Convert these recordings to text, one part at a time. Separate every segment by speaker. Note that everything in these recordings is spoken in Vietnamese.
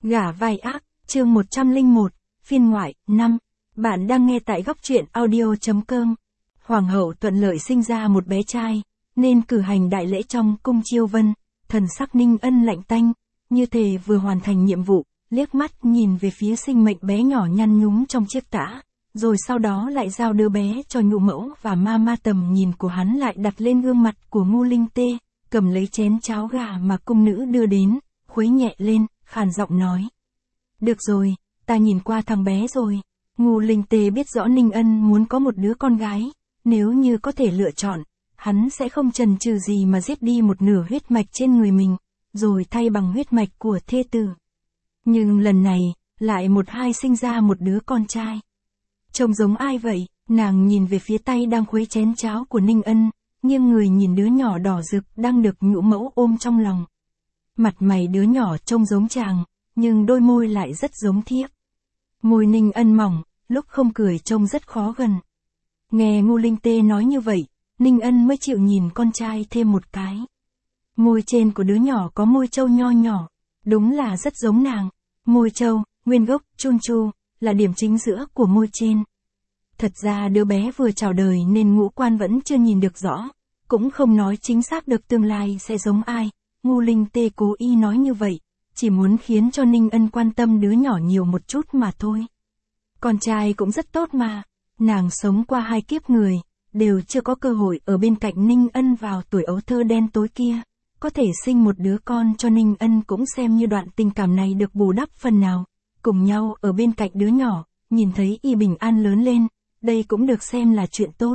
Speaker 1: Gả vai ác, chương 101, phiên ngoại, 5. Bạn đang nghe tại góc truyện audio.com. Hoàng hậu thuận lợi sinh ra một bé trai, nên cử hành đại lễ trong cung Chiêu Vân, thần sắc Ninh Ân lạnh tanh, như thể vừa hoàn thành nhiệm vụ, liếc mắt nhìn về phía sinh mệnh bé nhỏ nhăn nhúm trong chiếc tã, rồi sau đó lại giao đứa bé cho nhũ mẫu và ma tầm nhìn của hắn lại đặt lên gương mặt của Ngô Linh Tê, cầm lấy chén cháo gà mà cung nữ đưa đến, khuấy nhẹ lên, khàn giọng nói. Được rồi, ta nhìn qua thằng bé rồi. Ngô Linh Tê biết rõ Ninh Ân muốn có một đứa con gái, nếu như có thể lựa chọn, hắn sẽ không chần chừ gì mà giết đi một nửa huyết mạch trên người mình, rồi thay bằng huyết mạch của thê tử. Nhưng lần này, lại một hai sinh ra một đứa con trai. Trông giống ai vậy? Nàng nhìn về phía tay đang khuấy chén cháo của Ninh Ân, nghiêng người nhìn đứa nhỏ đỏ rực đang được nhũ mẫu ôm trong lòng. Mặt mày đứa nhỏ trông giống chàng, nhưng đôi môi lại rất giống thiếp. Môi Ninh Ân mỏng, lúc không cười trông rất khó gần. Nghe Ngô Linh Tê nói như vậy, Ninh Ân mới chịu nhìn con trai thêm một cái. Môi trên của đứa nhỏ có môi trâu nho nhỏ, đúng là rất giống nàng. Môi trâu, nguyên gốc, chun chu, là điểm chính giữa của môi trên. Thật ra đứa bé vừa chào đời nên ngũ quan vẫn chưa nhìn được rõ, cũng không nói chính xác được tương lai sẽ giống ai. Ngô Linh Tê cố ý nói như vậy, chỉ muốn khiến cho Ninh Ân quan tâm đứa nhỏ nhiều một chút mà thôi. Con trai cũng rất tốt mà, nàng sống qua 2 kiếp người, đều chưa có cơ hội ở bên cạnh Ninh Ân vào tuổi ấu thơ đen tối kia. Có thể sinh một đứa con cho Ninh Ân cũng xem như đoạn tình cảm này được bù đắp phần nào. Cùng nhau ở bên cạnh đứa nhỏ, nhìn thấy y bình an lớn lên, đây cũng được xem là chuyện tốt.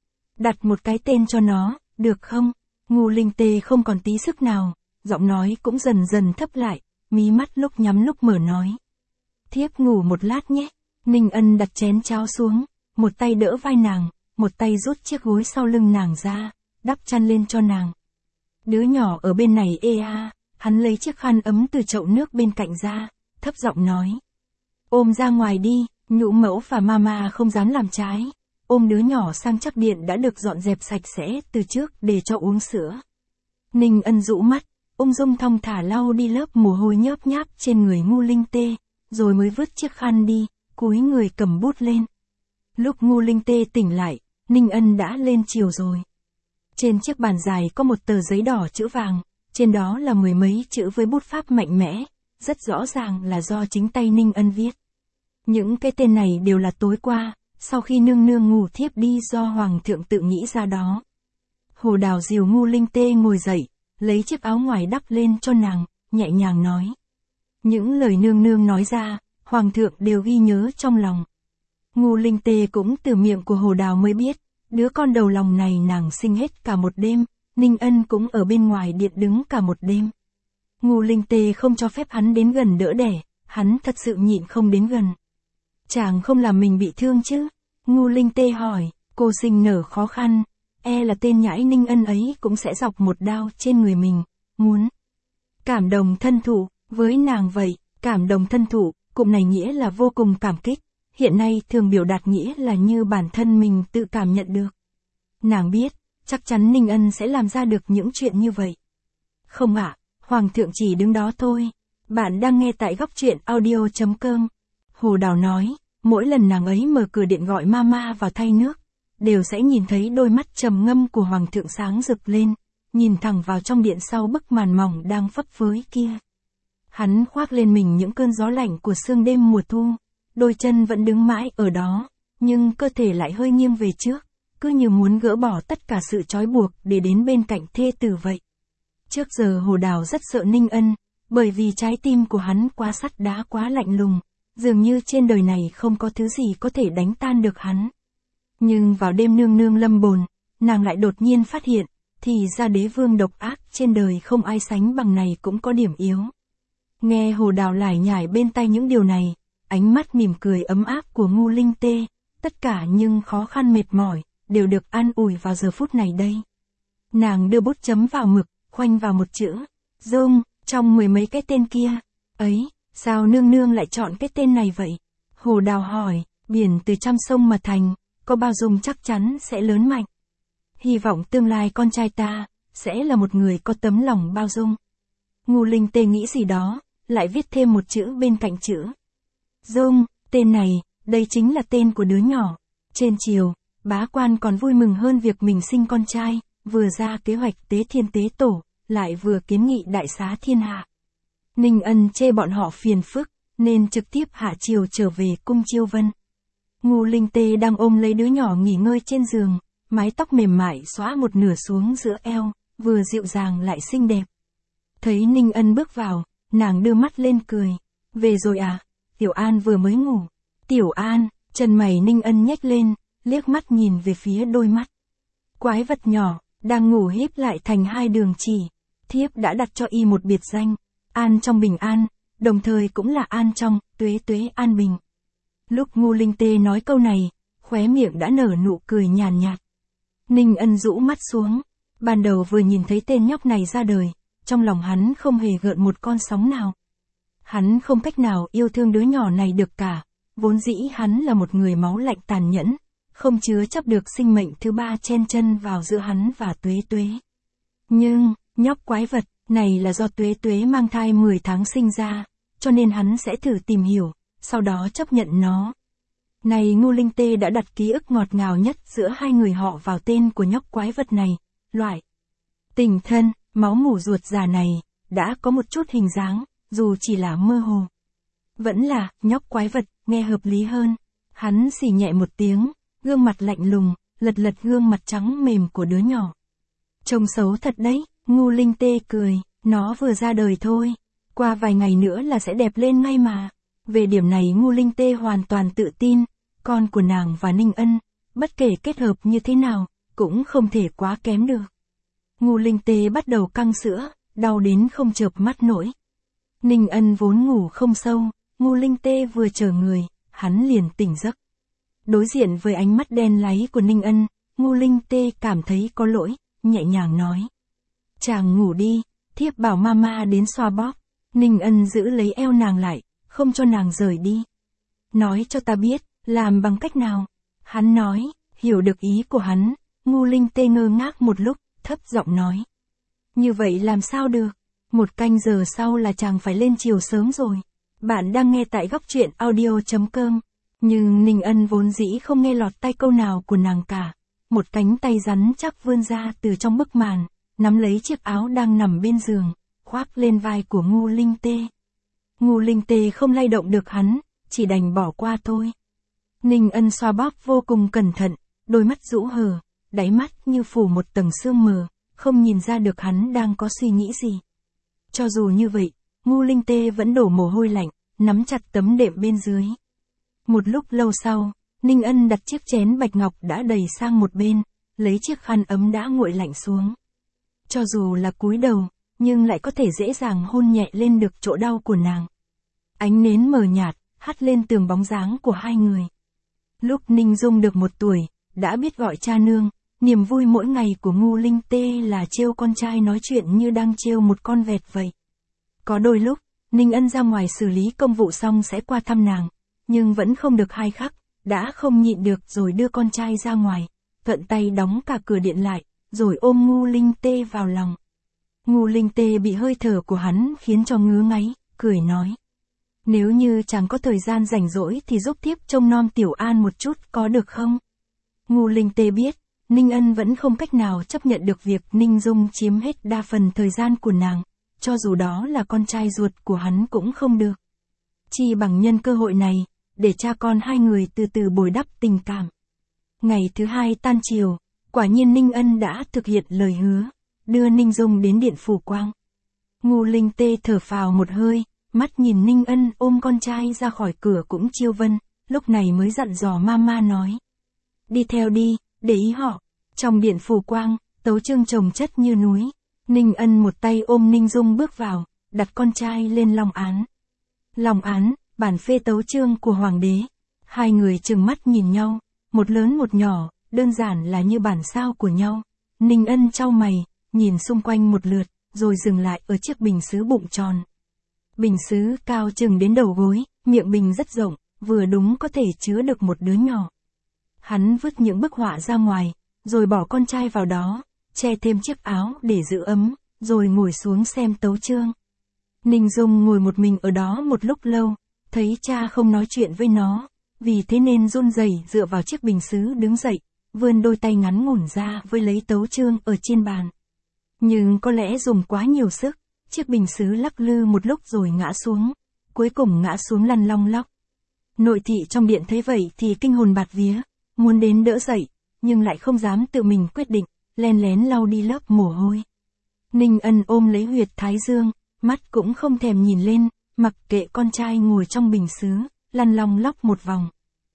Speaker 1: Đặt một cái tên cho nó, được không? Ngô Linh Tê không còn tí sức nào, giọng nói cũng dần dần thấp lại, mí mắt lúc nhắm lúc mở nói. Thiếp ngủ một lát nhé. Ninh Ân đặt chén cháo xuống, một tay đỡ vai nàng, một tay rút chiếc gối sau lưng nàng ra, đắp chăn lên cho nàng. Đứa nhỏ ở bên này ê a, hắn lấy chiếc khăn ấm từ chậu nước bên cạnh ra, thấp giọng nói. Ôm ra ngoài đi, nhũ mẫu và mama không dám làm trái. Ôm đứa nhỏ sang chắc điện đã được dọn dẹp sạch sẽ từ trước để cho uống sữa. Ninh Ân rũ mắt, ung dung thong thả lau đi lớp mồ hôi nhớp nháp trên người Ngô Linh Tê, rồi mới vứt chiếc khăn đi, cúi người cầm bút lên. Lúc Ngô Linh Tê tỉnh lại, Ninh Ân đã lên chiều rồi. Trên chiếc bàn dài có một tờ giấy đỏ chữ vàng, trên đó là 10 mấy chữ với bút pháp mạnh mẽ, rất rõ ràng là do chính tay Ninh Ân viết. Những cái tên này đều là tối qua, sau khi nương nương ngủ thiếp đi do Hoàng thượng tự nghĩ ra đó. Hồ Đào dìu Ngô Linh Tê ngồi dậy, lấy chiếc áo ngoài đắp lên cho nàng, nhẹ nhàng nói. Những lời nương nương nói ra, Hoàng thượng đều ghi nhớ trong lòng. Ngô Linh Tê cũng từ miệng của Hồ Đào mới biết, đứa con đầu lòng này nàng sinh hết cả một đêm, Ninh Ân cũng ở bên ngoài điện đứng cả một đêm. Ngô Linh Tê không cho phép hắn đến gần đỡ đẻ, hắn thật sự nhịn không đến gần. Chàng không làm mình bị thương chứ? Ngô Linh Tê hỏi, cô sinh nở khó khăn, e là tên nhãi Ninh Ân ấy cũng sẽ dọc một đao trên người mình, muốn cảm đồng thân thụ, với nàng vậy, cảm đồng thân thụ, cụm này nghĩa là vô cùng cảm kích, hiện nay thường biểu đạt nghĩa là như bản thân mình tự cảm nhận được. Nàng biết, chắc chắn Ninh Ân sẽ làm ra được những chuyện như vậy. Không ạ, Hoàng thượng chỉ đứng đó thôi. Bạn đang nghe tại góc truyện audio.com. Hồ Đào nói, mỗi lần nàng ấy mở cửa điện gọi mama vào thay nước, đều sẽ nhìn thấy đôi mắt trầm ngâm của Hoàng thượng sáng rực lên, nhìn thẳng vào trong điện sau bức màn mỏng đang phấp phới kia. Hắn khoác lên mình những cơn gió lạnh của sương đêm mùa thu, đôi chân vẫn đứng mãi ở đó, nhưng cơ thể lại hơi nghiêng về trước, cứ như muốn gỡ bỏ tất cả sự trói buộc để đến bên cạnh thê tử vậy. Trước giờ Hồ Đào rất sợ Ninh Ân, bởi vì trái tim của hắn quá sắt đá quá lạnh lùng, dường như trên đời này không có thứ gì có thể đánh tan được hắn. Nhưng vào đêm nương nương lâm bồn, nàng lại đột nhiên phát hiện, thì ra đế vương độc ác trên đời không ai sánh bằng này cũng có điểm yếu. Nghe Hồ Đào lải nhải bên tai những điều này, ánh mắt mỉm cười ấm áp của Ngô Linh Tê, tất cả nhưng khó khăn mệt mỏi, đều được an ủi vào giờ phút này đây. Nàng đưa bút chấm vào mực, khoanh vào một chữ, Dung, trong 10 mấy cái tên kia. Ấy, sao nương nương lại chọn cái tên này vậy? Hồ Đào hỏi, biển từ trăm sông mà thành, có bao dung chắc chắn sẽ lớn mạnh. Hy vọng tương lai con trai ta, sẽ là một người có tấm lòng bao dung. Ngô Linh Tê nghĩ gì đó, lại viết thêm một chữ bên cạnh chữ Dung. Tên này, đây chính là tên của đứa nhỏ. Trên chiều, bá quan còn vui mừng hơn việc mình sinh con trai, vừa ra kế hoạch tế thiên tế tổ, lại vừa kiến nghị đại xá thiên hạ. Ninh Ân chê bọn họ phiền phức, nên trực tiếp hạ chiều trở về cung Chiêu Vân. Ngô Linh Tê đang ôm lấy đứa nhỏ nghỉ ngơi trên giường, mái tóc mềm mại xõa một nửa xuống giữa eo, vừa dịu dàng lại xinh đẹp. Thấy Ninh Ân bước vào, nàng đưa mắt lên cười. Về rồi à? Tiểu An vừa mới ngủ. Tiểu An, chân mày Ninh Ân nhếch lên, liếc mắt nhìn về phía đôi mắt. Quái vật nhỏ, đang ngủ híp lại thành hai đường chỉ. Thiếp đã đặt cho y một biệt danh, An trong bình an, đồng thời cũng là An trong, tuế tuế an bình. Lúc Ngô Linh Tê nói câu này, khóe miệng đã nở nụ cười nhàn nhạt. Ninh Ân rũ mắt xuống, ban đầu vừa nhìn thấy tên nhóc này ra đời, trong lòng hắn không hề gợn một con sóng nào. Hắn không cách nào yêu thương đứa nhỏ này được cả, vốn dĩ hắn là một người máu lạnh tàn nhẫn, không chứa chấp được sinh mệnh thứ ba chen chân vào giữa hắn và tuế tuế. Nhưng, nhóc quái vật này là do tuế tuế mang thai 10 tháng sinh ra, cho nên hắn sẽ thử tìm hiểu, sau đó chấp nhận nó. Này Ngô Linh Tê đã đặt ký ức ngọt ngào nhất giữa hai người họ vào tên của nhóc quái vật này, loại tình thân, máu mủ ruột già này, đã có một chút hình dáng, dù chỉ là mơ hồ. Vẫn là, nhóc quái vật, nghe hợp lý hơn. Hắn xì nhẹ một tiếng, gương mặt lạnh lùng, lật lật gương mặt trắng mềm của đứa nhỏ. Trông xấu thật đấy, Ngô Linh Tê cười, nó vừa ra đời thôi, qua vài ngày nữa là sẽ đẹp lên ngay mà. Về điểm này Ngô Linh Tê hoàn toàn tự tin, con của nàng và Ninh Ân, bất kể kết hợp như thế nào, cũng không thể quá kém được. Ngô Linh Tê bắt đầu căng sữa, đau đến không chợp mắt nổi. Ninh Ân vốn ngủ không sâu, Ngô Linh Tê vừa chờ người, hắn liền tỉnh giấc. Đối diện với ánh mắt đen láy của Ninh Ân, Ngô Linh Tê cảm thấy có lỗi, nhẹ nhàng nói. Chàng ngủ đi, thiếp bảo mama đến xoa bóp. Ninh Ân giữ lấy eo nàng lại, không cho nàng rời đi. Nói cho ta biết, làm bằng cách nào? Hắn nói, hiểu được ý của hắn, Ngô Linh Tê ngơ ngác một lúc, thấp giọng nói. Như vậy làm sao được? 1 canh giờ sau là chàng phải lên chiều sớm rồi. Bạn đang nghe tại góc truyện audio.com. Nhưng Ninh Ân vốn dĩ không nghe lọt tai câu nào của nàng cả. Một cánh tay rắn chắc vươn ra từ trong bức màn, nắm lấy chiếc áo đang nằm bên giường, khoác lên vai của Ngô Linh Tê. Ngô Linh Tê không lay động được hắn, chỉ đành bỏ qua thôi. Ninh Ân xoa bóp vô cùng cẩn thận, đôi mắt rũ hờ, đáy mắt như phủ một tầng sương mờ, không nhìn ra được hắn đang có suy nghĩ gì. Cho dù như vậy, Ngô Linh Tê vẫn đổ mồ hôi lạnh, nắm chặt tấm đệm bên dưới. Một lúc lâu sau, Ninh Ân đặt chiếc chén bạch ngọc đã đầy sang một bên, lấy chiếc khăn ấm đã nguội lạnh xuống. Cho dù là cúi đầu, nhưng lại có thể dễ dàng hôn nhẹ lên được chỗ đau của nàng. Ánh nến mờ nhạt, hắt lên tường bóng dáng của hai người. Lúc Ninh Dung được 1 tuổi, đã biết gọi cha nương, niềm vui mỗi ngày của Ngô Linh Tê là trêu con trai nói chuyện như đang trêu một con vẹt vậy. Có đôi lúc, Ninh Ân ra ngoài xử lý công vụ xong sẽ qua thăm nàng, nhưng vẫn không được 2 khắc, đã không nhịn được rồi đưa con trai ra ngoài, thuận tay đóng cả cửa điện lại, rồi ôm Ngô Linh Tê vào lòng. Ngô Linh Tê bị hơi thở của hắn khiến cho ngứa ngáy, cười nói. Nếu như chàng có thời gian rảnh rỗi thì giúp thiếp trông nom Tiểu An một chút có được không? Ngô Linh Tê biết, Ninh Ân vẫn không cách nào chấp nhận được việc Ninh Dung chiếm hết đa phần thời gian của nàng, cho dù đó là con trai ruột của hắn cũng không được. Chỉ bằng nhân cơ hội này, để cha con hai người từ từ bồi đắp tình cảm. Ngày thứ 2 tan chiều, quả nhiên Ninh Ân đã thực hiện lời hứa, đưa Ninh Dung đến điện phủ quang. Ngô Linh Tê thở phào một hơi, mắt nhìn Ninh Ân ôm con trai ra khỏi cửa cũng Chiêu Vân, lúc này mới dặn dò mama nói. Đi theo đi, để ý họ. Trong điện phủ quang, tấu chương chồng chất như núi. Ninh Ân một tay ôm Ninh Dung bước vào, đặt con trai lên long án. Long án, bản phê tấu chương của hoàng đế. Hai người trừng mắt nhìn nhau, một lớn một nhỏ, đơn giản là như bản sao của nhau. Ninh Ân chau mày, nhìn xung quanh một lượt, rồi dừng lại ở chiếc bình sứ bụng tròn. Bình sứ cao chừng đến đầu gối, miệng bình rất rộng, vừa đúng có thể chứa được một đứa nhỏ. Hắn vứt những bức họa ra ngoài, rồi bỏ con trai vào đó, che thêm chiếc áo để giữ ấm, rồi ngồi xuống xem tấu chương. Ninh Dung ngồi một mình ở đó một lúc lâu, thấy cha không nói chuyện với nó, vì thế nên run rẩy dựa vào chiếc bình sứ đứng dậy, vươn đôi tay ngắn ngủn ra với lấy tấu chương ở trên bàn. Nhưng có lẽ dùng quá nhiều sức, chiếc bình sứ lắc lư một lúc rồi ngã xuống, cuối cùng ngã xuống lăn long lóc. Nội thị trong điện thấy vậy thì kinh hồn bạt vía, muốn đến đỡ dậy, nhưng lại không dám tự mình quyết định, len lén lau đi lớp mồ hôi. Ninh Ân ôm lấy huyệt thái dương, mắt cũng không thèm nhìn lên, mặc kệ con trai ngồi trong bình sứ, lăn long lóc một vòng.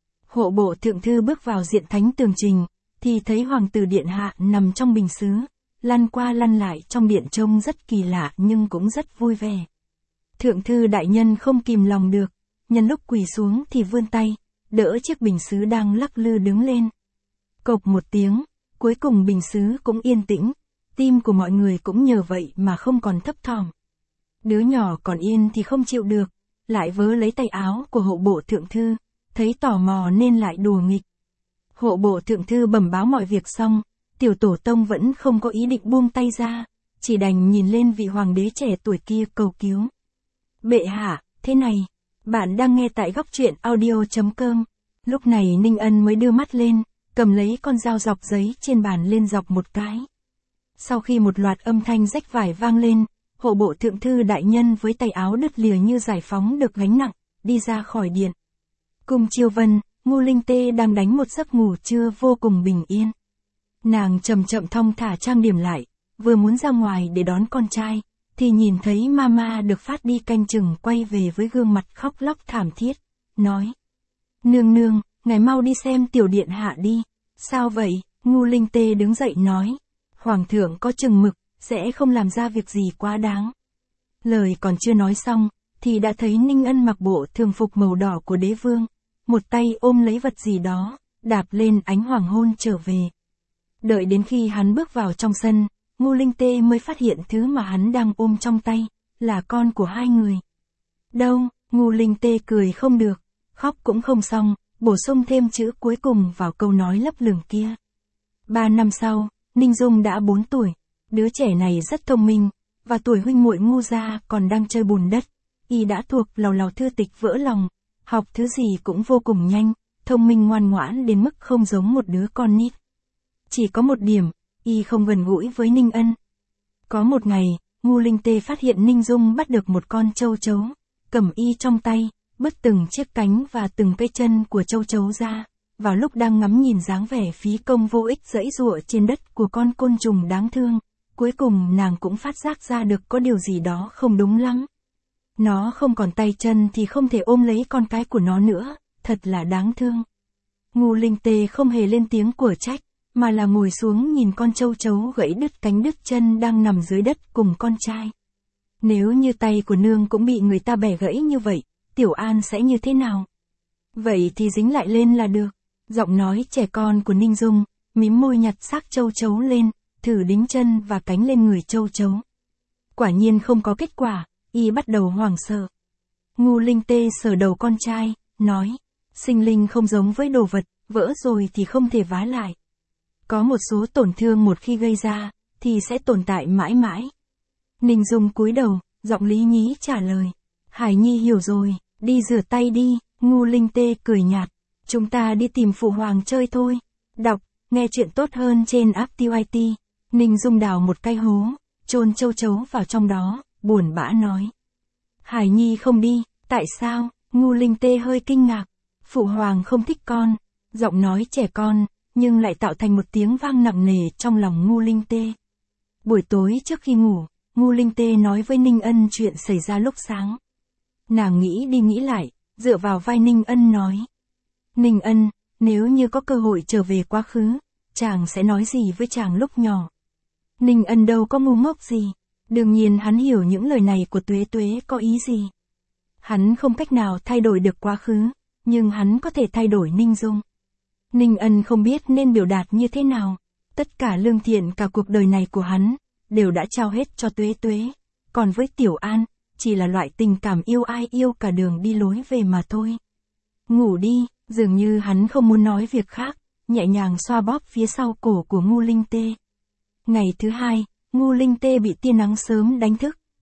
Speaker 1: Hộ bộ thượng thư bước vào diện thánh tường trình, thì thấy hoàng tử điện hạ nằm trong bình sứ, lăn qua lăn lại trong điện trông rất kỳ lạ nhưng cũng rất vui vẻ. Thượng thư đại nhân không kìm lòng được, nhân lúc quỳ xuống thì vươn tay, đỡ chiếc bình sứ đang lắc lư đứng lên. Cộc một tiếng, cuối cùng bình sứ cũng yên tĩnh, tim của mọi người cũng nhờ vậy mà không còn thấp thỏm. Đứa nhỏ còn yên thì không chịu được, lại vớ lấy tay áo của hộ bộ thượng thư, thấy tò mò nên lại đùa nghịch. Hộ bộ thượng thư bẩm báo mọi việc xong, tiểu tổ tông vẫn không có ý định buông tay ra, chỉ đành nhìn lên vị hoàng đế trẻ tuổi kia cầu cứu. Bệ hạ, thế này, bạn đang nghe tại góc truyện audio.com. Lúc này Ninh Ân mới đưa mắt lên, cầm lấy con dao dọc giấy trên bàn lên dọc một cái. Sau khi một loạt âm thanh rách vải vang lên, hộ bộ thượng thư đại nhân với tay áo đứt lìa như giải phóng được gánh nặng, đi ra khỏi điện. Cung Chiêu Vân, Ngô Linh Tê đang đánh một giấc ngủ trưa vô cùng bình yên. Nàng chậm chậm thong thả trang điểm lại, vừa muốn ra ngoài để đón con trai, thì nhìn thấy mama được phát đi canh chừng quay về với gương mặt khóc lóc thảm thiết, nói: Nương nương, ngài mau đi xem tiểu điện hạ đi. Sao vậy? Ngô Linh Tê đứng dậy nói: Hoàng thượng có chừng mực, sẽ không làm ra việc gì quá đáng. Lời còn chưa nói xong, thì đã thấy Ninh Ân mặc bộ thường phục màu đỏ của đế vương, một tay ôm lấy vật gì đó, đạp lên ánh hoàng hôn trở về. Đợi đến khi hắn bước vào trong sân, Ngô Linh Tê mới phát hiện thứ mà hắn đang ôm trong tay, là con của hai người. Đâu? Ngô Linh Tê cười không được, khóc cũng không xong, bổ sung thêm chữ cuối cùng vào câu nói lấp lửng kia. 3 năm sau, Ninh Dung đã 4 tuổi, đứa trẻ này rất thông minh, và tuổi huynh muội Ngô gia còn đang chơi bùn đất, y đã thuộc lầu lầu thư tịch vỡ lòng, học thứ gì cũng vô cùng nhanh, thông minh ngoan ngoãn đến mức không giống một đứa con nít. Chỉ có một điểm, y không gần gũi với Ninh Ân. Có một ngày, Ngô Linh Tê phát hiện Ninh Dung bắt được một con châu chấu, cầm y trong tay, bứt từng chiếc cánh và từng cây chân của châu chấu ra. Vào lúc đang ngắm nhìn dáng vẻ phí công vô ích giãy giụa trên đất của con côn trùng đáng thương, cuối cùng nàng cũng phát giác ra được có điều gì đó không đúng lắm. Nó không còn tay chân thì không thể ôm lấy con cái của nó nữa, thật là đáng thương. Ngô Linh Tê không hề lên tiếng của trách, mà là ngồi xuống nhìn con châu chấu gãy đứt cánh đứt chân đang nằm dưới đất cùng con trai. Nếu như tay của nương cũng bị người ta bẻ gãy như vậy, Tiểu An sẽ như thế nào? Vậy thì dính lại lên là được. Giọng nói trẻ con của Ninh Dung, mím môi nhặt xác châu chấu lên, thử đính chân và cánh lên người châu chấu. Quả nhiên không có kết quả, y bắt đầu hoảng sợ. Ngô Linh Tê sờ đầu con trai, nói: Sinh linh không giống với đồ vật, vỡ rồi thì không thể vá lại. Có một số tổn thương một khi gây ra, thì sẽ tồn tại mãi mãi. Ninh Dung cúi đầu, giọng lý nhí trả lời: Hải Nhi hiểu rồi, đi rửa tay đi. Ngô Linh Tê cười nhạt: Chúng ta đi tìm phụ hoàng chơi thôi. Đọc, nghe chuyện tốt hơn trên app TYT. Ninh Dung đào một cái hố, chôn châu chấu vào trong đó, buồn bã nói: Hải Nhi không đi. Tại sao? Ngô Linh Tê hơi kinh ngạc. Phụ hoàng không thích con. Giọng nói trẻ con, nhưng lại tạo thành một tiếng vang nặng nề trong lòng Ngô Linh Tê. Buổi tối trước khi ngủ, Ngô Linh Tê nói với Ninh Ân chuyện xảy ra lúc sáng. Nàng nghĩ đi nghĩ lại, dựa vào vai Ninh Ân nói: Ninh Ân, nếu như có cơ hội trở về quá khứ, chàng sẽ nói gì với chàng lúc nhỏ? Ninh Ân đâu có ngu ngốc gì. Đương nhiên hắn hiểu những lời này của Tuế Tuế có ý gì. Hắn không cách nào thay đổi được quá khứ, nhưng hắn có thể thay đổi Ninh Dung. Ninh Ân không biết nên biểu đạt như thế nào. Tất cả lương thiện cả cuộc đời này của hắn, đều đã trao hết cho Tuế Tuế. Còn với Tiểu An, chỉ là loại tình cảm yêu ai yêu cả đường đi lối về mà thôi. Ngủ đi. Dường như hắn không muốn nói việc khác, nhẹ nhàng xoa bóp phía sau cổ của Ngô Linh Tê. Ngày thứ hai, Ngô Linh Tê bị tia nắng sớm đánh thức,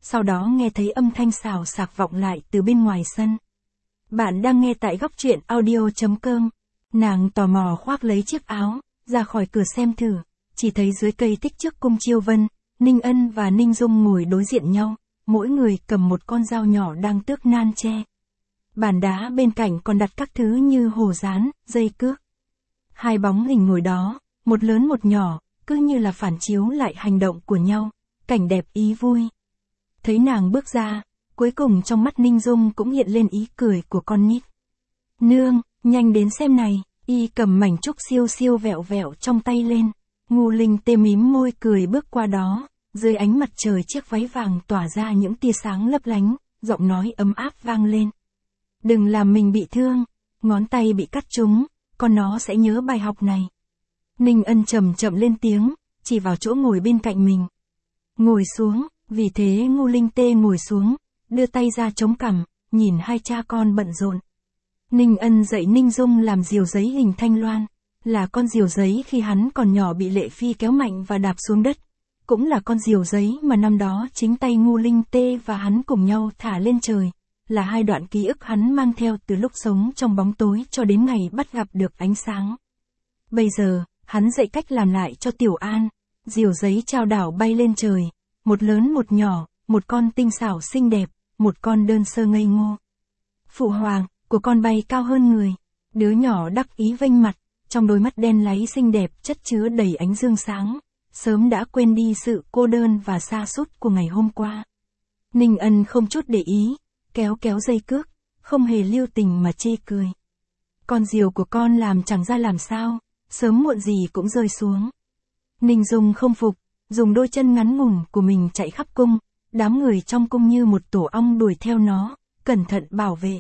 Speaker 1: sau đó nghe thấy âm thanh xào xạc vọng lại từ bên ngoài sân. Bạn đang nghe tại góc truyện audio.com. Nàng tò mò khoác lấy chiếc áo, ra khỏi cửa xem thử, chỉ thấy dưới cây tích trước cung Chiêu Vân, Ninh Ân và Ninh Dung ngồi đối diện nhau, mỗi người cầm một con dao nhỏ đang tước nan tre. Bàn đá bên cạnh còn đặt các thứ như hồ dán, dây cước. Hai bóng hình ngồi đó, một lớn một nhỏ, cứ như là phản chiếu lại hành động của nhau, cảnh đẹp ý vui. Thấy nàng bước ra, cuối cùng trong mắt Ninh Dung cũng hiện lên ý cười của con nít. Nương, nhanh đến xem này, y cầm mảnh trúc siêu siêu vẹo vẹo trong tay lên. Ngu Linh Tê mím môi cười bước qua đó, dưới ánh mặt trời chiếc váy vàng tỏa ra những tia sáng lấp lánh, giọng nói ấm áp vang lên. Đừng làm mình bị thương, ngón tay bị cắt trúng, con nó sẽ nhớ bài học này. Ninh Ân chậm chậm lên tiếng, chỉ vào chỗ ngồi bên cạnh mình. Ngồi xuống, vì thế Ngu Linh Tê ngồi xuống, đưa tay ra chống cằm, nhìn hai cha con bận rộn. Ninh Ân dạy Ninh Dung làm diều giấy hình thanh loan, là con diều giấy khi hắn còn nhỏ bị Lệ Phi kéo mạnh và đạp xuống đất. Cũng là con diều giấy mà năm đó chính tay Ngu Linh Tê và hắn cùng nhau thả lên trời, là hai đoạn ký ức hắn mang theo từ lúc sống trong bóng tối cho đến ngày bắt gặp được ánh sáng. Bây giờ, hắn dạy cách làm lại cho Tiểu An, diều giấy trao đảo bay lên trời, một lớn một nhỏ, một con tinh xảo xinh đẹp, một con đơn sơ ngây ngô. Phụ hoàng, của con bay cao hơn người, đứa nhỏ đắc ý vênh mặt, trong đôi mắt đen láy xinh đẹp chất chứa đầy ánh dương sáng, sớm đã quên đi sự cô đơn và sa sút của ngày hôm qua. Ninh Ân không chút để ý, kéo kéo dây cước, không hề lưu tình mà chê cười. Con diều của con làm chẳng ra làm sao, sớm muộn gì cũng rơi xuống. Ninh Dung không phục, dùng đôi chân ngắn ngủn của mình chạy khắp cung, đám người trong cung như một tổ ong đuổi theo nó, cẩn thận bảo vệ.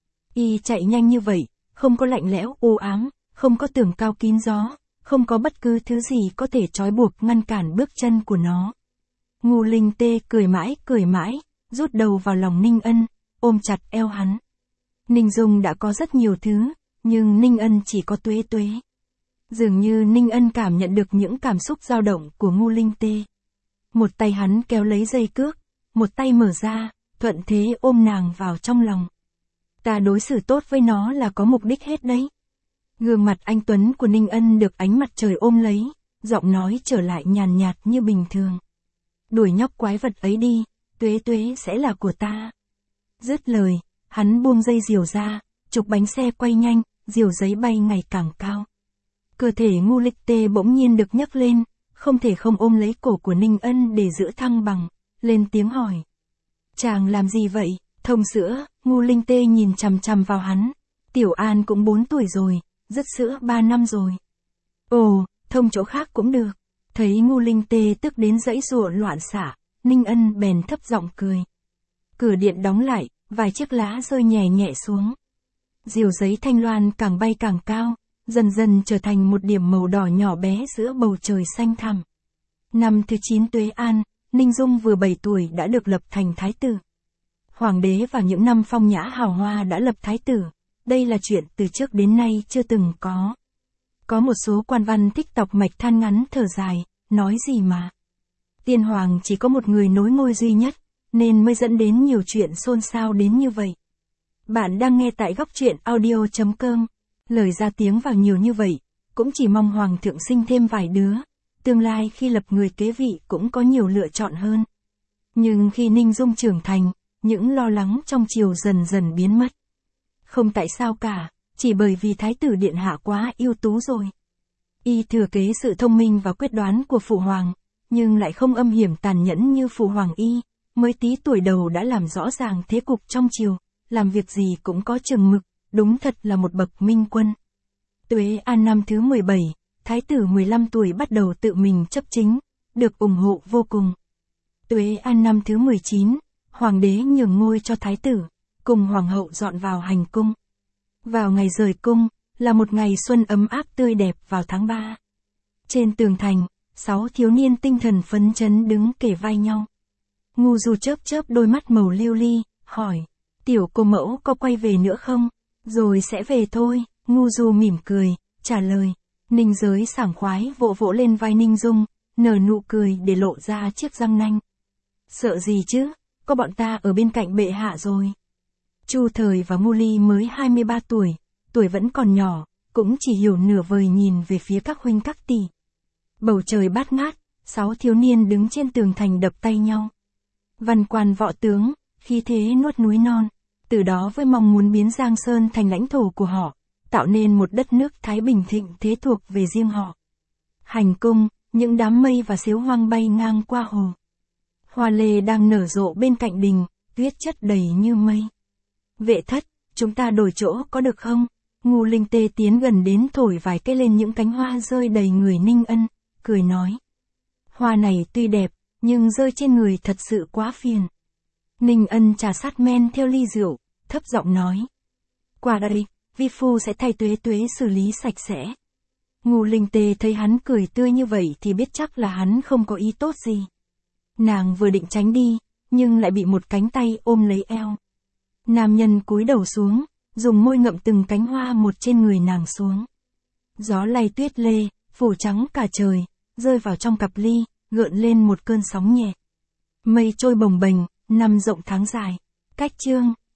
Speaker 1: Y chạy nhanh như vậy, không có lạnh lẽo u ám, không có tường cao kín gió, không có bất cứ thứ gì có thể trói buộc ngăn cản bước chân của nó. Ngu Linh Tê cười mãi, rút đầu vào lòng Ninh Ân, ôm chặt eo hắn. Ninh Dung đã có rất nhiều thứ, nhưng Ninh Ân chỉ có tuế tuế. Dường như Ninh Ân cảm nhận được những cảm xúc dao động của Ngu Linh Tê. Một tay hắn kéo lấy dây cước, một tay mở ra, thuận thế ôm nàng vào trong lòng. Ta đối xử tốt với nó là có mục đích hết đấy. Gương mặt anh tuấn của Ninh Ân được ánh mặt trời ôm lấy, giọng nói trở lại nhàn nhạt như bình thường. Đuổi nhóc quái vật ấy đi, tuế tuế sẽ là của ta. Dứt lời, hắn buông dây diều ra, trục bánh xe quay nhanh, diều giấy bay ngày càng cao. Cơ thể Ngu Linh Tê bỗng nhiên được nhấc lên, không thể không ôm lấy cổ của Ninh Ân để giữ thăng bằng, lên tiếng hỏi. Chàng làm gì vậy? Thông sữa, Ngu Linh Tê nhìn chằm chằm vào hắn. Tiểu An cũng 4 tuổi rồi, dứt sữa 3 năm rồi. Ồ, thông chỗ khác cũng được. Thấy Ngu Linh Tê tức đến giãy giụa loạn xạ, Ninh Ân bèn thấp giọng cười. Cửa điện đóng lại, vài chiếc lá rơi nhẹ nhẹ xuống. Diều giấy thanh loan càng bay càng cao, dần dần trở thành một điểm màu đỏ nhỏ bé giữa bầu trời xanh thẳm. Năm thứ 9 Tuế An, Ninh Dung vừa 7 tuổi đã được lập thành thái tử. Hoàng đế vào những năm phong nhã hào hoa đã lập thái tử, đây là chuyện từ trước đến nay chưa từng có. Có một số quan văn thích tọc mạch than ngắn thở dài, nói gì mà. Tiên hoàng chỉ có một người nối ngôi duy nhất, nên mới dẫn đến nhiều chuyện xôn xao đến như vậy. Bạn đang nghe tại góc truyện audio.com, lời ra tiếng vào nhiều như vậy, cũng chỉ mong hoàng thượng sinh thêm vài đứa, tương lai khi lập người kế vị cũng có nhiều lựa chọn hơn. Nhưng khi Ninh Dung trưởng thành, những lo lắng trong triều dần dần biến mất. Không tại sao cả, chỉ bởi vì thái tử điện hạ quá ưu tú rồi. Y thừa kế sự thông minh và quyết đoán của phụ hoàng, nhưng lại không âm hiểm tàn nhẫn như phụ hoàng Y, mới tí tuổi đầu đã làm rõ ràng thế cục trong triều, làm việc gì cũng có chừng mực, đúng thật là một bậc minh quân. Tuế An năm thứ 17, thái tử 15 tuổi bắt đầu tự mình chấp chính, được ủng hộ vô cùng. Tuế An năm thứ 19, hoàng đế nhường ngôi cho thái tử, cùng hoàng hậu dọn vào hành cung. Vào ngày rời cung, là một ngày xuân ấm áp tươi đẹp vào tháng 3. Trên tường thành, 6 thiếu niên tinh thần phấn chấn đứng kề vai nhau. Ngu Du chớp chớp đôi mắt màu lưu ly, hỏi, tiểu cô mẫu có quay về nữa không? Rồi sẽ về thôi, Ngu Du mỉm cười, trả lời. Ninh Giới sảng khoái vỗ vỗ lên vai Ninh Dung, nở nụ cười để lộ ra chiếc răng nanh. Sợ gì chứ, có bọn ta ở bên cạnh bệ hạ rồi. Chu Thời và Ngu Ly mới 23 tuổi vẫn còn nhỏ, cũng chỉ hiểu nửa vời nhìn về phía các huynh các tỷ. Bầu trời bát ngát, 6 thiếu niên đứng trên tường thành đập tay nhau. Văn quan võ tướng, khí thế nuốt núi non, từ đó với mong muốn biến Giang Sơn thành lãnh thổ của họ, tạo nên một đất nước thái bình thịnh thế thuộc về riêng họ. Hành cung, những đám mây và xiếu hoang bay ngang qua hồ. Hoa lê đang nở rộ bên cạnh đình, tuyết chất đầy như mây. Vệ thất, chúng ta đổi chỗ có được không? Ngu Linh Tê tiến gần đến thổi vài cái lên những cánh hoa rơi đầy người Ninh Ân, cười nói. Hoa này tuy đẹp, nhưng rơi trên người thật sự quá phiền. Ninh Ân trà sát men theo ly rượu, thấp giọng nói. Qua đây, vi phu sẽ thay Tuế Tuế xử lý sạch sẽ. Ngu Linh Tê thấy hắn cười tươi như vậy thì biết chắc là hắn không có ý tốt gì. Nàng vừa định tránh đi, nhưng lại bị một cánh tay ôm lấy eo. Nam nhân cúi đầu xuống, dùng môi ngậm từng cánh hoa một trên người nàng xuống. Gió lay tuyết lê, phủ trắng cả trời, rơi vào trong cặp ly, gợn lên một cơn sóng nhẹ. Mây trôi bồng bềnh, năm rộng tháng dài. Cách chương